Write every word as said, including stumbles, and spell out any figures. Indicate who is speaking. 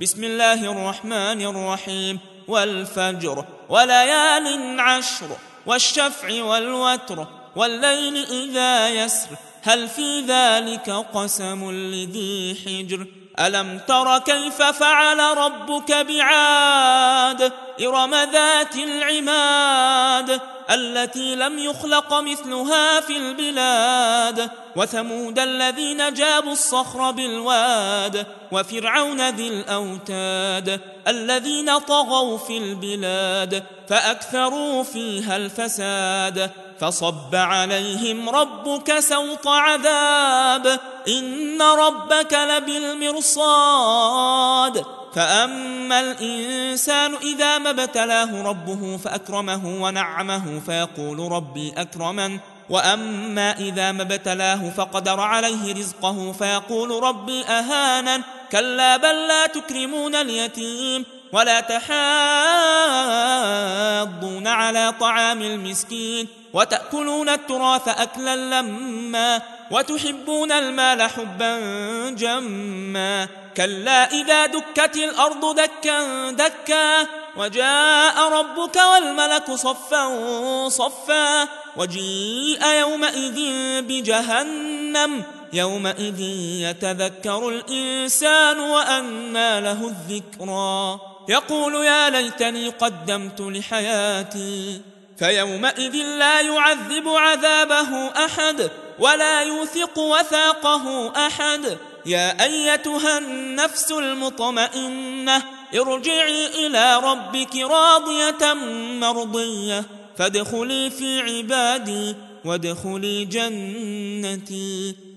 Speaker 1: بسم الله الرحمن الرحيم والفجر وليال عشر والشفع والوتر والليل إذا يسر هل في ذلك قسم لذي حجر ألم تر كيف فعل ربك بعاد إرم ذات العماد التي لم يخلق مثلها في البلاد وثمود الذين جابوا الصخر بالواد وفرعون ذي الأوتاد الذين طغوا في البلاد فأكثروا فيها الفساد فصب عليهم ربك سوط عذاب إن ربك لبالمرصاد فأما الإنسان إذا ما ابتلاه ربه فأكرمه ونعمه فيقول ربي أكرمن وأما إذا ما ابتلاه فقدر عليه رزقه فيقول ربي أهانن كلا بل لا تكرمون اليتيم ولا تحاضون على طعام المسكين وتأكلون التراث أكلا لما وتحبون المال حبا جما كلا إذا دكت الأرض دكا دكا وجاء ربك والملك صفا صفا وجيء يومئذ بجهنم يومئذ يتذكر الإنسان وأنى له الذكرى يقول يا ليتني قدمت لحياتي فيومئذ لا يعذب عذابه أحد ولا يوثق وثاقه أحد يا أيتها النفس المطمئنة ارجعي إلى ربك راضية مرضية فادخلي في عبادي وادخلي جنتي.